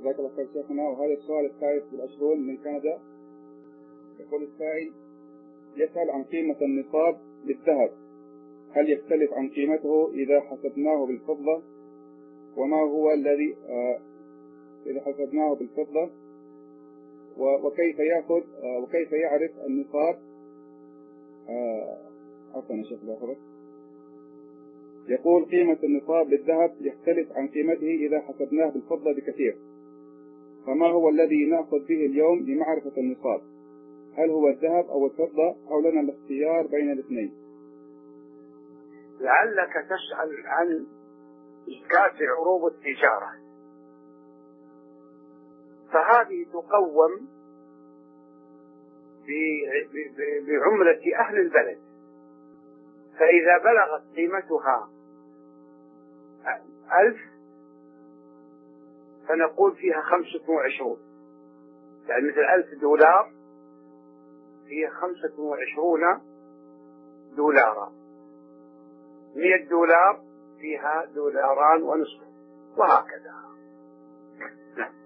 جزاك الله خير شيخنا. وهذا السؤال الثالث والعشرون من كندا. يقول السائل: يسأل عن قيمة النصاب للذهب، هل يختلف عن قيمته إذا حسبناه بالفضة؟ وما هو الذي إذا حسبناه بالفضة، وكيف يعرف النصاب؟ عفوا يا شيخ الأخرى. يقول: قيمة النصاب للذهب يختلف عن قيمته إذا حسبناه بالفضة بكثير، فما هو الذي نأخذ به اليوم لمعرفة النصاب؟ هل هو الذهب أو الفضة، أو لنا الاختيار بين الاثنين؟ لعلك تسأل عن زكاة عروض التجارة، فهذه تقوم بعملة أهل البلد، فإذا بلغت قيمتها 1000 فنقول فيها 25، يعني مثل 1000 دولار فيها 25 دولارا، 100 دولار فيها $2.5 وهكذا.